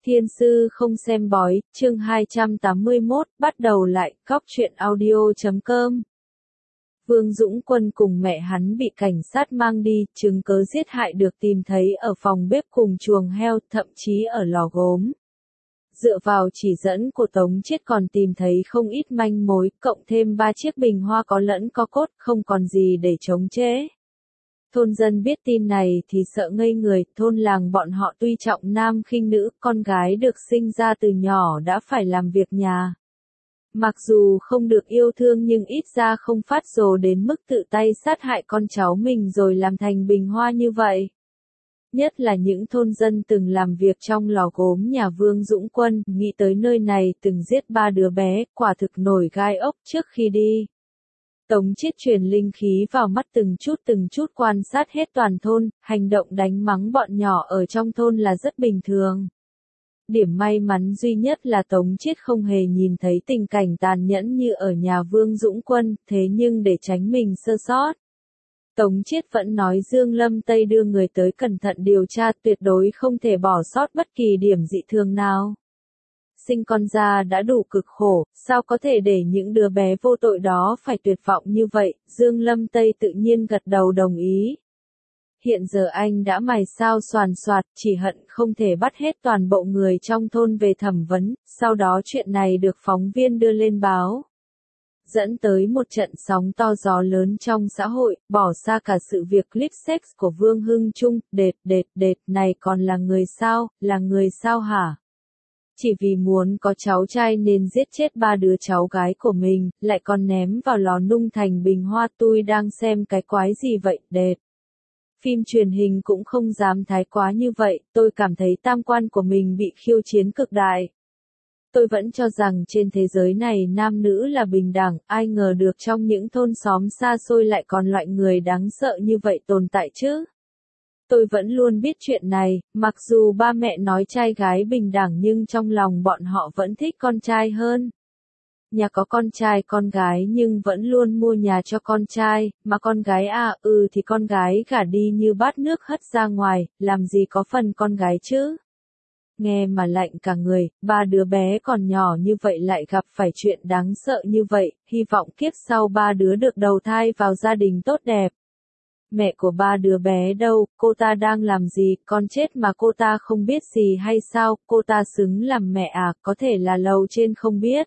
Thiên sư không xem bói, chương 281, bắt đầu lại, góc truyện audio.com. Vương Dũng Quân cùng mẹ hắn bị cảnh sát mang đi, chứng cớ giết hại được tìm thấy ở phòng bếp cùng chuồng heo, thậm chí ở lò gốm. Dựa vào chỉ dẫn của Tống Chiết còn tìm thấy không ít manh mối, cộng thêm 3 chiếc bình hoa có lẫn có cốt, không còn gì để chống chế. Thôn dân biết tin này thì sợ ngây người, thôn làng bọn họ tuy trọng nam khinh nữ, con gái được sinh ra từ nhỏ đã phải làm việc nhà. Mặc dù không được yêu thương nhưng ít ra không phát rồ đến mức tự tay sát hại con cháu mình rồi làm thành bình hoa như vậy. Nhất là những thôn dân từng làm việc trong lò gốm nhà Vương Dũng Quân, nghĩ tới nơi này từng giết 3 đứa bé, quả thực nổi gai ốc trước khi đi. Tống Chiết truyền linh khí vào mắt từng chút quan sát hết toàn thôn, hành động đánh mắng bọn nhỏ ở trong thôn là rất bình thường. Điểm may mắn duy nhất là Tống Chiết không hề nhìn thấy tình cảnh tàn nhẫn như ở nhà Vương Dũng Quân, thế nhưng để tránh mình sơ sót. Tống Chiết vẫn nói Dương Lâm Tây đưa người tới cẩn thận điều tra, tuyệt đối không thể bỏ sót bất kỳ điểm dị thường nào. Sinh con ra đã đủ cực khổ, sao có thể để những đứa bé vô tội đó phải tuyệt vọng như vậy, Dương Lâm Tây tự nhiên gật đầu đồng ý. Hiện giờ anh đã mày sao soàn soạt, chỉ hận không thể bắt hết toàn bộ người trong thôn về thẩm vấn, sau đó chuyện này được phóng viên đưa lên báo. Dẫn tới một trận sóng to gió lớn trong xã hội, bỏ xa cả sự việc clip sex của Vương Hưng Trung, đệt, này còn là người sao hả? Chỉ vì muốn có cháu trai nên giết chết 3 đứa cháu gái của mình, lại còn ném vào lò nung thành bình hoa, tôi đang xem cái quái gì vậy, đệt. Phim truyền hình cũng không dám thái quá như vậy, tôi cảm thấy tam quan của mình bị khiêu chiến cực đại. Tôi vẫn cho rằng trên thế giới này nam nữ là bình đẳng, ai ngờ được trong những thôn xóm xa xôi lại còn loại người đáng sợ như vậy tồn tại chứ. Tôi vẫn luôn biết chuyện này, mặc dù ba mẹ nói trai gái bình đẳng nhưng trong lòng bọn họ vẫn thích con trai hơn. Nhà có con trai con gái nhưng vẫn luôn mua nhà cho con trai, mà con gái thì con gái gả đi như bát nước hất ra ngoài, làm gì có phần con gái chứ. Nghe mà lạnh cả người, 3 đứa bé còn nhỏ như vậy lại gặp phải chuyện đáng sợ như vậy, hy vọng kiếp sau 3 đứa được đầu thai vào gia đình tốt đẹp. Mẹ của 3 đứa bé đâu, cô ta đang làm gì, con chết mà cô ta không biết gì hay sao, cô ta xứng làm mẹ à, có thể là lầu trên không biết.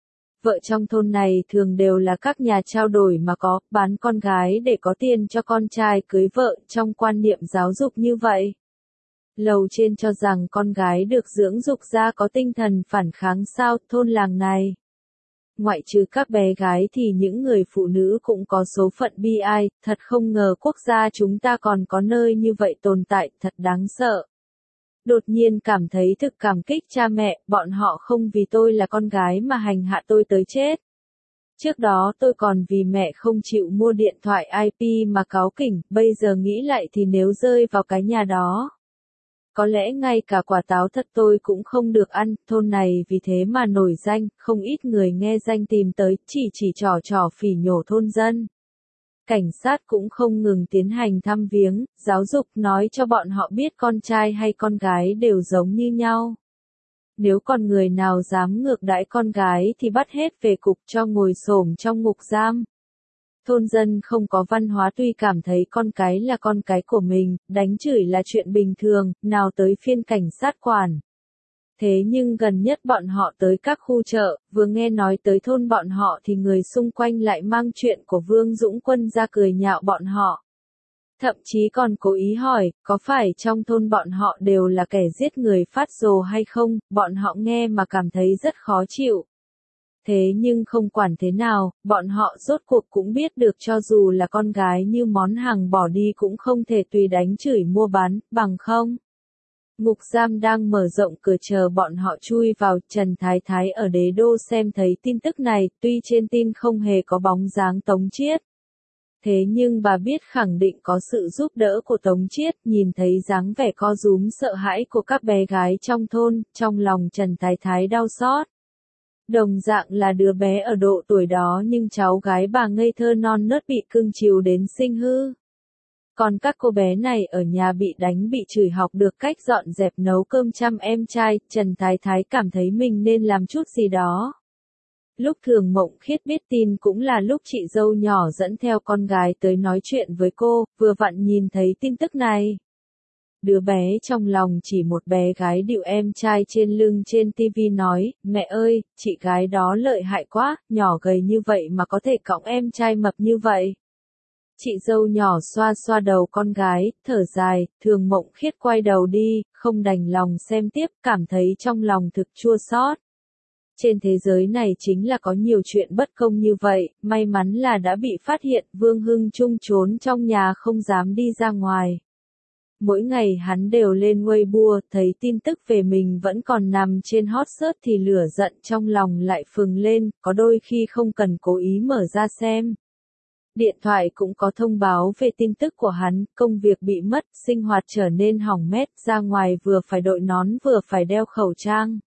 Vợ trong thôn này thường đều là các nhà trao đổi mà có, bán con gái để có tiền cho con trai cưới vợ, trong quan niệm giáo dục như vậy. Lầu trên cho rằng con gái được dưỡng dục ra có tinh thần phản kháng sao, thôn làng này. Ngoại trừ các bé gái thì những người phụ nữ cũng có số phận bi ai, thật không ngờ quốc gia chúng ta còn có nơi như vậy tồn tại, thật đáng sợ. Đột nhiên cảm thấy thực cảm kích cha mẹ, bọn họ không vì tôi là con gái mà hành hạ tôi tới chết. Trước đó tôi còn vì mẹ không chịu mua điện thoại IP mà cáu kỉnh, bây giờ nghĩ lại thì nếu rơi vào cái nhà đó. Có lẽ ngay cả quả táo thật tôi cũng không được ăn, thôn này vì thế mà nổi danh, không ít người nghe danh tìm tới, chỉ trò phỉ nhổ thôn dân. Cảnh sát cũng không ngừng tiến hành thăm viếng, giáo dục nói cho bọn họ biết con trai hay con gái đều giống như nhau. Nếu con người nào dám ngược đãi con gái thì bắt hết về cục cho ngồi xổm trong ngục giam. Thôn dân không có văn hóa tuy cảm thấy con cái là con cái của mình, đánh chửi là chuyện bình thường, nào tới phiên cảnh sát quản. Thế nhưng gần nhất bọn họ tới các khu chợ, vừa nghe nói tới thôn bọn họ thì người xung quanh lại mang chuyện của Vương Dũng Quân ra cười nhạo bọn họ. Thậm chí còn cố ý hỏi, có phải trong thôn bọn họ đều là kẻ giết người phát rồ hay không, bọn họ nghe mà cảm thấy rất khó chịu. Thế nhưng không quản thế nào, bọn họ rốt cuộc cũng biết được cho dù là con gái như món hàng bỏ đi cũng không thể tùy đánh chửi mua bán, bằng không. Ngục giam đang mở rộng cửa chờ bọn họ chui vào, Trần Thái Thái ở Đế Đô xem thấy tin tức này, tuy trên tin không hề có bóng dáng Tống Chiết. Thế nhưng bà biết khẳng định có sự giúp đỡ của Tống Chiết, nhìn thấy dáng vẻ co rúm sợ hãi của các bé gái trong thôn, trong lòng Trần Thái Thái đau xót. Đồng dạng là đứa bé ở độ tuổi đó nhưng cháu gái bà ngây thơ non nớt bị cưng chiều đến sinh hư. Còn các cô bé này ở nhà bị đánh bị chửi học được cách dọn dẹp nấu cơm chăm em trai, Trần Thái Thái cảm thấy mình nên làm chút gì đó. Lúc Thường Mộng Khiết biết tin cũng là lúc chị dâu nhỏ dẫn theo con gái tới nói chuyện với cô, vừa vặn nhìn thấy tin tức này. Đứa bé trong lòng chỉ một bé gái địu em trai trên lưng trên tivi nói, mẹ ơi, chị gái đó lợi hại quá, nhỏ gầy như vậy mà có thể cõng em trai mập như vậy. Chị dâu nhỏ xoa xoa đầu con gái, thở dài, Thường Mộng Khiết quay đầu đi, không đành lòng xem tiếp, cảm thấy trong lòng thực chua xót. Trên thế giới này chính là có nhiều chuyện bất công như vậy, may mắn là đã bị phát hiện, Vương Hưng Trung trốn trong nhà không dám đi ra ngoài. Mỗi ngày hắn đều lên Weibo, thấy tin tức về mình vẫn còn nằm trên hot search thì lửa giận trong lòng lại phừng lên, có đôi khi không cần cố ý mở ra xem. Điện thoại cũng có thông báo về tin tức của hắn, công việc bị mất, sinh hoạt trở nên hỏng mét, ra ngoài vừa phải đội nón vừa phải đeo khẩu trang.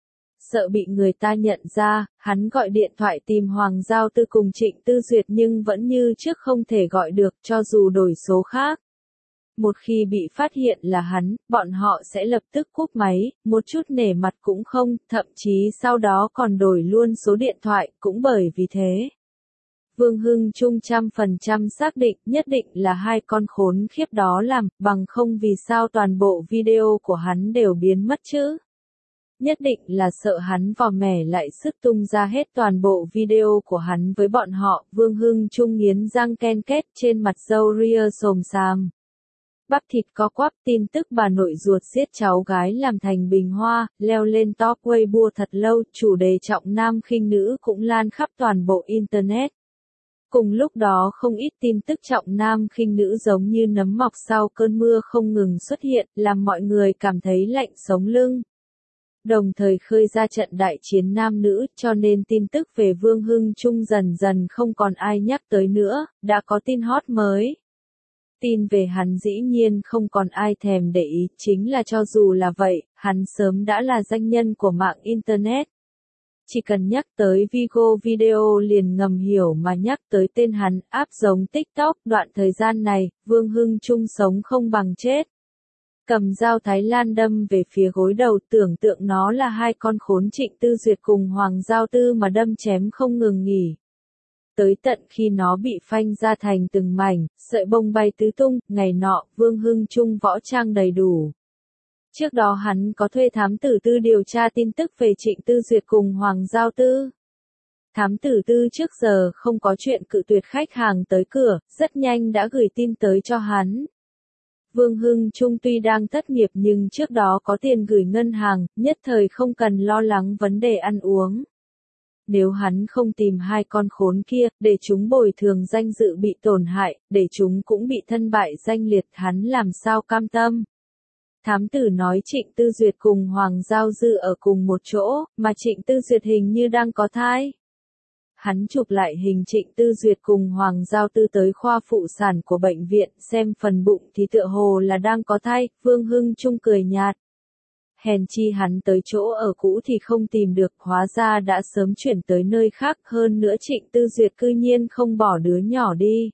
Sợ bị người ta nhận ra, hắn gọi điện thoại tìm Hoàng Giao Tư cùng Trịnh Tư Duyệt nhưng vẫn như trước không thể gọi được cho dù đổi số khác. Một khi bị phát hiện là hắn, bọn họ sẽ lập tức cúp máy, một chút nể mặt cũng không, thậm chí sau đó còn đổi luôn số điện thoại, cũng bởi vì thế. Vương Hưng Trung 100% xác định nhất định là hai con khốn khiếp đó làm, bằng không vì sao toàn bộ video của hắn đều biến mất chứ. Nhất định là sợ hắn vò mẻ lại sức tung ra hết toàn bộ video của hắn với bọn họ, Vương Hưng Trung nghiến răng ken két trên mặt râu ria xồm xàm. Bắp thịt co quắp tin tức bà nội ruột giết cháu gái làm thành bình hoa, leo lên top Weibo thật lâu, chủ đề trọng nam khinh nữ cũng lan khắp toàn bộ Internet. Cùng lúc đó không ít tin tức trọng nam khinh nữ giống như nấm mọc sau cơn mưa không ngừng xuất hiện, làm mọi người cảm thấy lạnh sống lưng. Đồng thời khơi ra trận đại chiến nam nữ, cho nên tin tức về Vương Hưng Trung dần dần không còn ai nhắc tới nữa, đã có tin hot mới. Tin về hắn dĩ nhiên không còn ai thèm để ý, chính là cho dù là vậy, hắn sớm đã là danh nhân của mạng Internet. Chỉ cần nhắc tới Vigo Video liền ngầm hiểu mà nhắc tới tên hắn, áp giống TikTok, đoạn thời gian này, Vương Hưng Trung sống không bằng chết. Cầm dao Thái Lan đâm về phía gối đầu, tưởng tượng nó là hai con khốn Trịnh Tư Duyệt cùng Hoàng Giao Tư mà đâm chém không ngừng nghỉ. Tới tận khi nó bị phanh ra thành từng mảnh, sợi bông bay tứ tung, ngày nọ, Vương Hưng Trung võ trang đầy đủ. Trước đó hắn có thuê thám tử Tư điều tra tin tức về Trịnh Tư Duyệt cùng Hoàng Giao Tư. Thám tử Tư trước giờ không có chuyện cự tuyệt khách hàng tới cửa, rất nhanh đã gửi tin tới cho hắn. Vương Hưng Trung tuy đang thất nghiệp nhưng trước đó có tiền gửi ngân hàng, nhất thời không cần lo lắng vấn đề ăn uống. Nếu hắn không tìm hai con khốn kia, để chúng bồi thường danh dự bị tổn hại, để chúng cũng bị thân bại danh liệt, hắn làm sao cam tâm. Thám tử nói Trịnh Tư Duyệt cùng Hoàng Giao Dư ở cùng một chỗ, mà Trịnh Tư Duyệt hình như đang có thai. Hắn chụp lại hình Trịnh Tư Duyệt cùng Hoàng Giao Tư tới khoa phụ sản của bệnh viện, xem phần bụng thì tựa hồ là đang có thai, Vương Hưng Trung cười nhạt. Hèn chi hắn tới chỗ ở cũ thì không tìm được, hóa ra đã sớm chuyển tới nơi khác, hơn nữa Trịnh Tư Duyệt cư nhiên không bỏ đứa nhỏ đi.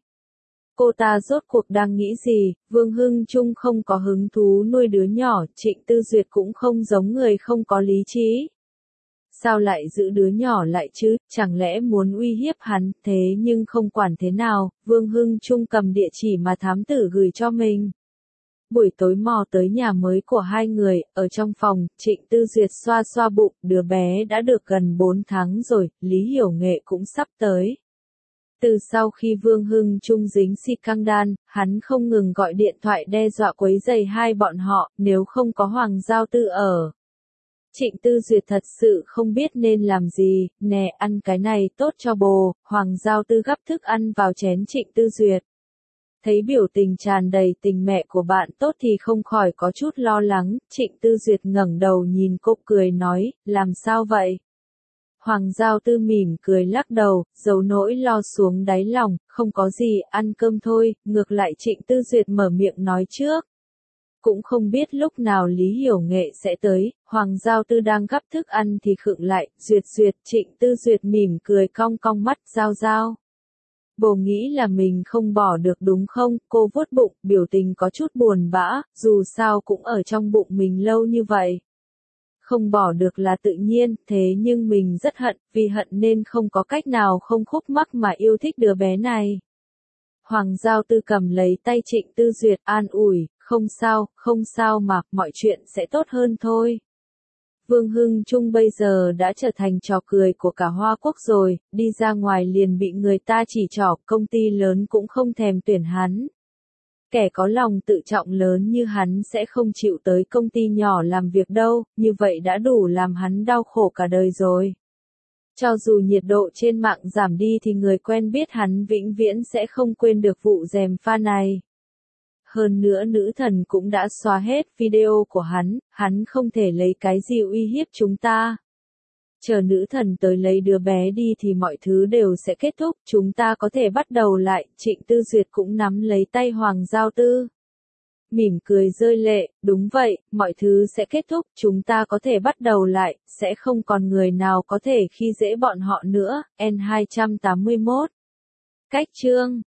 Cô ta rốt cuộc đang nghĩ gì, Vương Hưng Trung không có hứng thú nuôi đứa nhỏ, Trịnh Tư Duyệt cũng không giống người không có lý trí. Sao lại giữ đứa nhỏ lại chứ, chẳng lẽ muốn uy hiếp hắn, thế nhưng không quản thế nào, Vương Hưng Trung cầm địa chỉ mà thám tử gửi cho mình. Buổi tối mò tới nhà mới của hai người, ở trong phòng, Trịnh Tư Duyệt xoa xoa bụng, đứa bé đã được gần 4 tháng rồi, Lý Hiểu Nghệ cũng sắp tới. Từ sau khi Vương Hưng Trung dính scandal, hắn không ngừng gọi điện thoại đe dọa quấy rầy hai bọn họ, nếu không có Hoàng Giao Tư ở. Trịnh Tư Duyệt thật sự không biết nên làm gì, nè ăn cái này tốt cho bồ, Hoàng Giao Tư gắp thức ăn vào chén Trịnh Tư Duyệt. Thấy biểu tình tràn đầy tình mẹ của bạn tốt thì không khỏi có chút lo lắng, Trịnh Tư Duyệt ngẩng đầu nhìn cô cười nói, làm sao vậy? Hoàng Giao Tư mỉm cười lắc đầu, giấu nỗi lo xuống đáy lòng, không có gì, ăn cơm thôi, ngược lại Trịnh Tư Duyệt mở miệng nói trước. Cũng không biết lúc nào Lý Hiểu Nghệ sẽ tới, Hoàng Giao Tư đang gắp thức ăn thì khựng lại, Duyệt, Trịnh Tư Duyệt mỉm cười cong cong mắt, Giao. Bồ nghĩ là mình không bỏ được đúng không? Cô vuốt bụng, biểu tình có chút buồn bã, dù sao cũng ở trong bụng mình lâu như vậy. Không bỏ được là tự nhiên, thế nhưng mình rất hận, vì hận nên không có cách nào không khúc mắc mà yêu thích đứa bé này. Hoàng Giao Tư cầm lấy tay Trịnh Tư Duyệt an ủi, không sao mà, mọi chuyện sẽ tốt hơn thôi. Vương Hưng Trung bây giờ đã trở thành trò cười của cả Hoa Quốc rồi, đi ra ngoài liền bị người ta chỉ trỏ, công ty lớn cũng không thèm tuyển hắn. Kẻ có lòng tự trọng lớn như hắn sẽ không chịu tới công ty nhỏ làm việc đâu, như vậy đã đủ làm hắn đau khổ cả đời rồi. Cho dù nhiệt độ trên mạng giảm đi thì người quen biết hắn vĩnh viễn sẽ không quên được vụ gièm pha này. Hơn nữa nữ thần cũng đã xóa hết video của hắn không thể lấy cái gì uy hiếp chúng ta. Chờ nữ thần tới lấy đứa bé đi thì mọi thứ đều sẽ kết thúc, chúng ta có thể bắt đầu lại, Trịnh Tư Duyệt cũng nắm lấy tay Hoàng Giao Tư. Mỉm cười rơi lệ, đúng vậy, mọi thứ sẽ kết thúc, chúng ta có thể bắt đầu lại, sẽ không còn người nào có thể khi dễ bọn họ nữa, N281. Cách chương